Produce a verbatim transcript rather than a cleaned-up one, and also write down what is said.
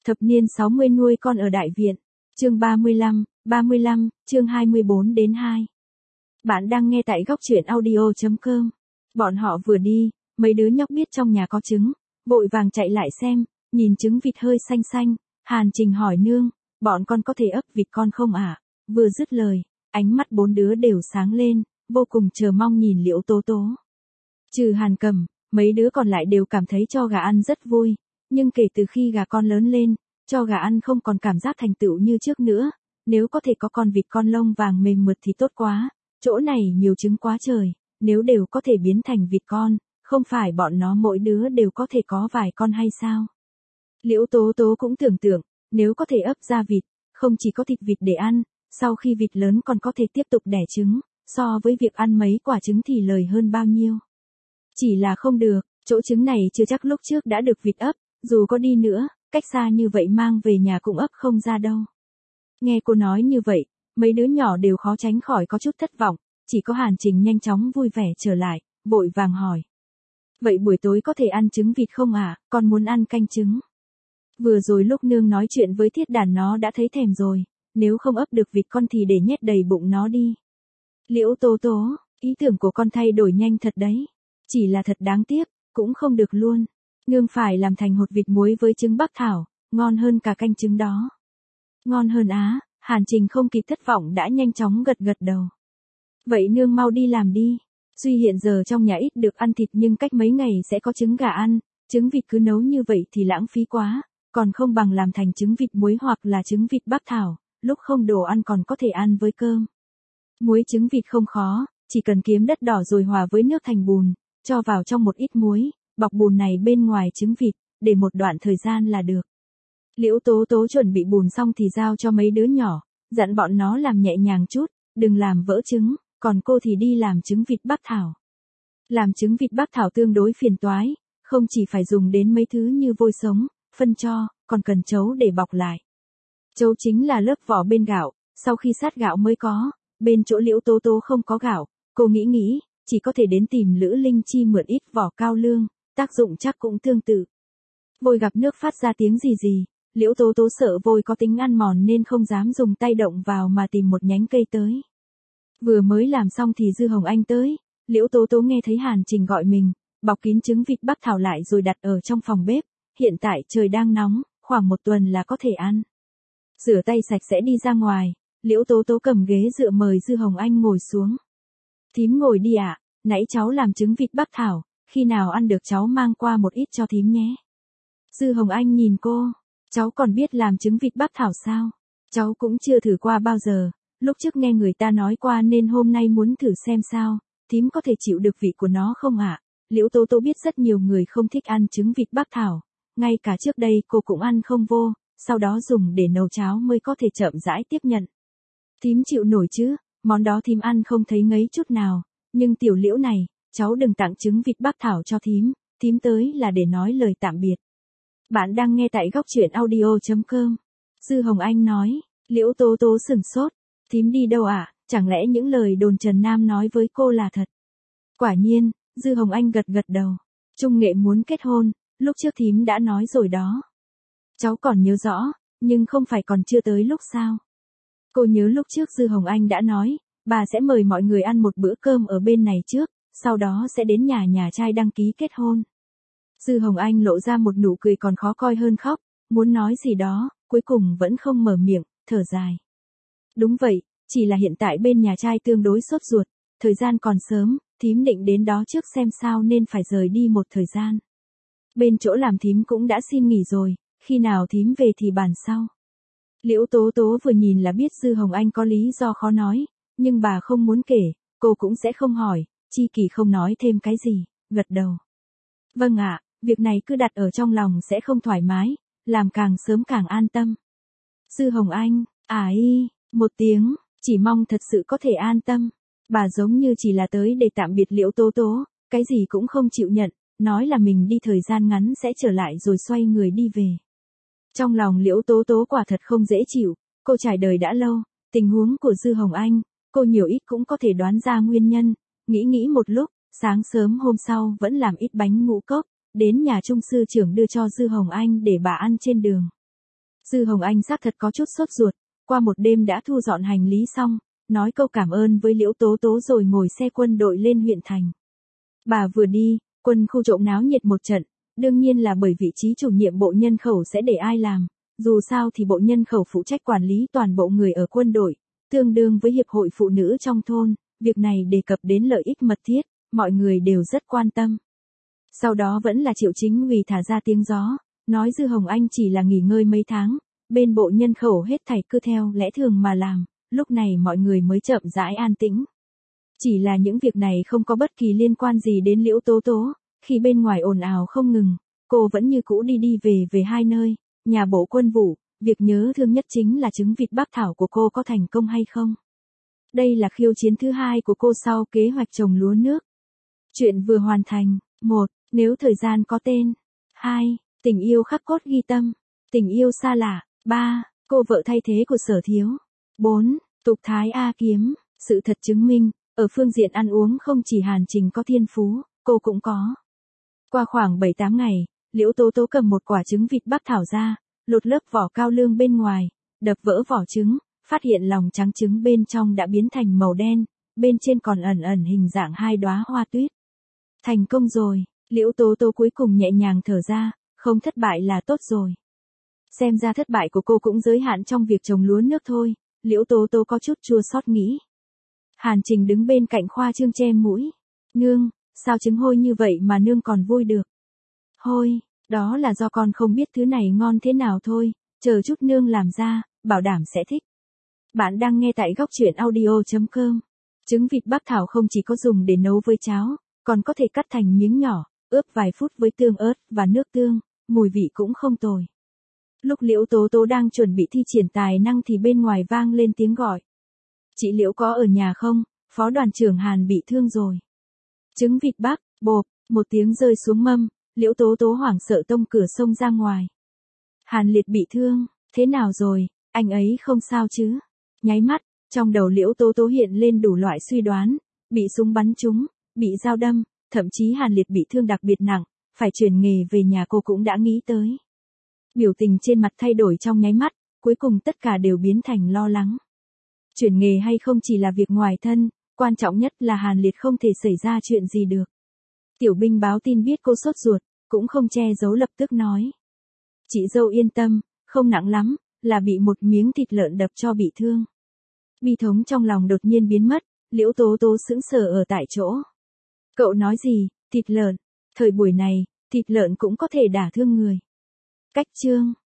Thập niên sáu mươi nuôi con ở đại viện. Chương ba mươi lăm, ba mươi lăm, chương hai mươi bốn đến hai. Bạn đang nghe tại góc truyện audio chấm com. Bọn họ vừa đi, mấy đứa nhóc biết trong nhà có trứng, vội vàng chạy lại xem, nhìn trứng vịt hơi xanh xanh, Hàn Trình hỏi nương, bọn con có thể ấp vịt con không ạ? À? Vừa dứt lời, ánh mắt bốn đứa đều sáng lên, vô cùng chờ mong nhìn Liễu Tố Tố. Trừ Hàn Cầm, mấy đứa còn lại đều cảm thấy cho gà ăn rất vui, nhưng kể từ khi gà con lớn lên, cho gà ăn không còn cảm giác thành tựu như trước nữa, nếu có thể có con vịt con lông vàng mềm mượt thì tốt quá, chỗ này nhiều trứng quá trời, nếu đều có thể biến thành vịt con, không phải bọn nó mỗi đứa đều có thể có vài con hay sao? Liễu Tố Tố cũng tưởng tượng, nếu có thể ấp ra vịt, không chỉ có thịt vịt để ăn, sau khi vịt lớn còn có thể tiếp tục đẻ trứng, so với việc ăn mấy quả trứng thì lời hơn bao nhiêu. Chỉ là không được, chỗ trứng này chưa chắc lúc trước đã được vịt ấp, dù có đi nữa, cách xa như vậy mang về nhà cũng ấp không ra đâu. Nghe cô nói như vậy, mấy đứa nhỏ đều khó tránh khỏi có chút thất vọng, chỉ có Hàn Trình nhanh chóng vui vẻ trở lại, vội vàng hỏi. Vậy buổi tối có thể ăn trứng vịt không ạ? À? Con muốn ăn canh trứng. Vừa rồi lúc nương nói chuyện với Thiết Đàn nó đã thấy thèm rồi, nếu không ấp được vịt con thì để nhét đầy bụng nó đi. Liễu Tố Tố, ý tưởng của con thay đổi nhanh thật đấy. Chỉ là thật đáng tiếc, cũng không được luôn. Nương phải làm thành hột vịt muối với trứng bắc thảo, ngon hơn cả canh trứng đó. Ngon hơn á, Hàn Trình không kịp thất vọng đã nhanh chóng gật gật đầu. Vậy nương mau đi làm đi. Duy hiện giờ trong nhà ít được ăn thịt nhưng cách mấy ngày sẽ có trứng gà ăn, trứng vịt cứ nấu như vậy thì lãng phí quá, còn không bằng làm thành trứng vịt muối hoặc là trứng vịt bắc thảo, lúc không đồ ăn còn có thể ăn với cơm. Muối trứng vịt không khó, chỉ cần kiếm đất đỏ rồi hòa với nước thành bùn, cho vào trong một ít muối, bọc bùn này bên ngoài trứng vịt, để một đoạn thời gian là được. Liễu Tố Tố chuẩn bị bùn xong thì giao cho mấy đứa nhỏ, dặn bọn nó làm nhẹ nhàng chút, đừng làm vỡ trứng, còn cô thì đi làm trứng vịt bắc thảo. Làm trứng vịt bắc thảo tương đối phiền toái, không chỉ phải dùng đến mấy thứ như vôi sống, phân tro, còn cần trấu để bọc lại. Trấu chính là lớp vỏ bên gạo, sau khi sát gạo mới có, bên chỗ Liễu Tố Tố không có gạo, cô nghĩ nghĩ, chỉ có thể đến tìm Lữ Linh Chi mượn ít vỏ cao lương, tác dụng chắc cũng tương tự. Vôi gặp nước phát ra tiếng gì gì, Liễu Tố Tố sợ vôi có tính ăn mòn nên không dám dùng tay động vào mà tìm một nhánh cây tới. Vừa mới làm xong thì Dư Hồng Anh tới, Liễu Tố Tố nghe thấy Hàn Trình gọi mình, bọc kín trứng vịt bắc thảo lại rồi đặt ở trong phòng bếp, hiện tại trời đang nóng, khoảng một tuần là có thể ăn. Rửa tay sạch sẽ đi ra ngoài, Liễu Tố Tố cầm ghế dựa mời Dư Hồng Anh ngồi xuống. Thím ngồi đi ạ, à, nãy cháu làm trứng vịt bắc thảo, khi nào ăn được cháu mang qua một ít cho thím nhé. Dư Hồng Anh nhìn cô, cháu còn biết làm trứng vịt bắc thảo sao? Cháu cũng chưa thử qua bao giờ, lúc trước nghe người ta nói qua nên hôm nay muốn thử xem sao, thím có thể chịu được vị của nó không ạ? À? Liễu Tố Tố biết rất nhiều người không thích ăn trứng vịt bắc thảo, ngay cả trước đây cô cũng ăn không vô, sau đó dùng để nấu cháo mới có thể chậm rãi tiếp nhận. Thím chịu nổi chứ, món đó thím ăn không thấy ngấy chút nào, nhưng tiểu Liễu này, cháu đừng tặng trứng vịt bắc thảo cho thím, thím tới là để nói lời tạm biệt. Bạn đang nghe tại góc truyện audio chấm com. Dư Hồng Anh nói, Liễu Tố Tố sửng sốt, thím đi đâu ạ? À? Chẳng lẽ những lời đồn Trần Nam nói với cô là thật? Quả nhiên, Dư Hồng Anh gật gật đầu, Trung Nghệ muốn kết hôn, lúc trước thím đã nói rồi đó. Cháu còn nhớ rõ, nhưng không phải còn chưa tới lúc sao? Cô nhớ lúc trước Dư Hồng Anh đã nói, bà sẽ mời mọi người ăn một bữa cơm ở bên này trước, sau đó sẽ đến nhà nhà trai đăng ký kết hôn. Dư Hồng Anh lộ ra một nụ cười còn khó coi hơn khóc, muốn nói gì đó, cuối cùng vẫn không mở miệng, thở dài. Đúng vậy, chỉ là hiện tại bên nhà trai tương đối sốt ruột, thời gian còn sớm, thím định đến đó trước xem sao nên phải rời đi một thời gian. Bên chỗ làm thím cũng đã xin nghỉ rồi, khi nào thím về thì bàn sau. Liễu Tố Tố vừa nhìn là biết Dư Hồng Anh có lý do khó nói, nhưng bà không muốn kể, cô cũng sẽ không hỏi, Chi Kỳ không nói thêm cái gì, gật đầu. Vâng ạ, việc này cứ đặt ở trong lòng sẽ không thoải mái, làm càng sớm càng an tâm. Dư Hồng Anh, à y, một tiếng, chỉ mong thật sự có thể an tâm. Bà giống như chỉ là tới để tạm biệt Liễu Tố Tố, cái gì cũng không chịu nhận, nói là mình đi thời gian ngắn sẽ trở lại rồi xoay người đi về. Trong lòng Liễu Tố Tố quả thật không dễ chịu, cô trải đời đã lâu, tình huống của Dư Hồng Anh, cô nhiều ít cũng có thể đoán ra nguyên nhân, nghĩ nghĩ một lúc, sáng sớm hôm sau vẫn làm ít bánh ngũ cốc, đến nhà trung sư trưởng đưa cho Dư Hồng Anh để bà ăn trên đường. Dư Hồng Anh xác thật có chút sốt ruột, qua một đêm đã thu dọn hành lý xong, nói câu cảm ơn với Liễu Tố Tố rồi ngồi xe quân đội lên huyện thành. Bà vừa đi, quân khu trộm náo nhiệt một trận, đương nhiên là bởi vị trí chủ nhiệm bộ nhân khẩu sẽ để ai làm, dù sao thì bộ nhân khẩu phụ trách quản lý toàn bộ người ở quân đội, tương đương với hiệp hội phụ nữ trong thôn, việc này đề cập đến lợi ích mật thiết, mọi người đều rất quan tâm. Sau đó vẫn là Triệu Chính Uy thả ra tiếng gió, nói Dư Hồng Anh chỉ là nghỉ ngơi mấy tháng, bên bộ nhân khẩu hết thảy cứ theo lẽ thường mà làm, lúc này mọi người mới chậm rãi an tĩnh. Chỉ là những việc này không có bất kỳ liên quan gì đến Liễu Tố Tố, khi bên ngoài ồn ào không ngừng, cô vẫn như cũ đi đi về về hai nơi, nhà bộ quân vụ, việc nhớ thương nhất chính là trứng vịt Bắc Thảo của cô có thành công hay không. Đây là khiêu chiến thứ hai của cô sau kế hoạch trồng lúa nước. Chuyện vừa hoàn thành. một. Nếu thời gian có tên. hai. Tình yêu khắc cốt ghi tâm. Tình yêu xa lạ. ba. Cô vợ thay thế của Sở Thiếu. bốn. Tục thái A Kiếm. Sự thật chứng minh, ở phương diện ăn uống không chỉ Hàn Trình có thiên phú, cô cũng có. Qua khoảng bảy tám ngày, Liễu Tố Tố cầm một quả trứng vịt Bắc Thảo ra, lột lớp vỏ cao lương bên ngoài, đập vỡ vỏ trứng, phát hiện lòng trắng trứng bên trong đã biến thành màu đen, bên trên còn ẩn ẩn hình dạng hai đóa hoa tuyết. Thành công rồi, Liễu Tố Tố cuối cùng nhẹ nhàng thở ra, không thất bại là tốt rồi. Xem ra thất bại của cô cũng giới hạn trong việc trồng lúa nước thôi, Liễu Tố Tố có chút chua xót nghĩ. Hàn Trình đứng bên cạnh Khoa Trương che mũi. Nương, sao trứng hôi như vậy mà nương còn vui được? Hôi, đó là do con không biết thứ này ngon thế nào thôi, chờ chút nương làm ra, bảo đảm sẽ thích. Bạn đang nghe tại góc truyện audio chấm com. Trứng vịt Bắc Thảo không chỉ có dùng để nấu với cháo, còn có thể cắt thành miếng nhỏ, ướp vài phút với tương ớt và nước tương, mùi vị cũng không tồi. Lúc Liễu Tố Tố đang chuẩn bị thi triển tài năng thì bên ngoài vang lên tiếng gọi. Chị Liễu có ở nhà không? Phó đoàn trưởng Hàn bị thương rồi. Trứng vịt Bắc, bộp, một tiếng rơi xuống mâm, Liễu Tố Tố hoảng sợ tông cửa xông ra ngoài. Hàn Liệt bị thương, thế nào rồi, anh ấy không sao chứ? Nháy mắt, trong đầu Liễu Tố Tố hiện lên đủ loại suy đoán, bị súng bắn trúng, bị dao đâm, thậm chí Hàn Liệt bị thương đặc biệt nặng, phải chuyển nghề về nhà cô cũng đã nghĩ tới. Biểu tình trên mặt thay đổi trong nháy mắt, cuối cùng tất cả đều biến thành lo lắng. Chuyển nghề hay không chỉ là việc ngoài thân, quan trọng nhất là Hàn Liệt không thể xảy ra chuyện gì được. Tiểu binh báo tin biết cô sốt ruột, cũng không che giấu lập tức nói. Chị dâu yên tâm, không nặng lắm, là bị một miếng thịt lợn đập cho bị thương. Bi thống trong lòng đột nhiên biến mất, Liễu Tố Tố sững sờ ở tại chỗ. Cậu nói gì, thịt lợn? Thời buổi này, thịt lợn cũng có thể đả thương người. Cách chương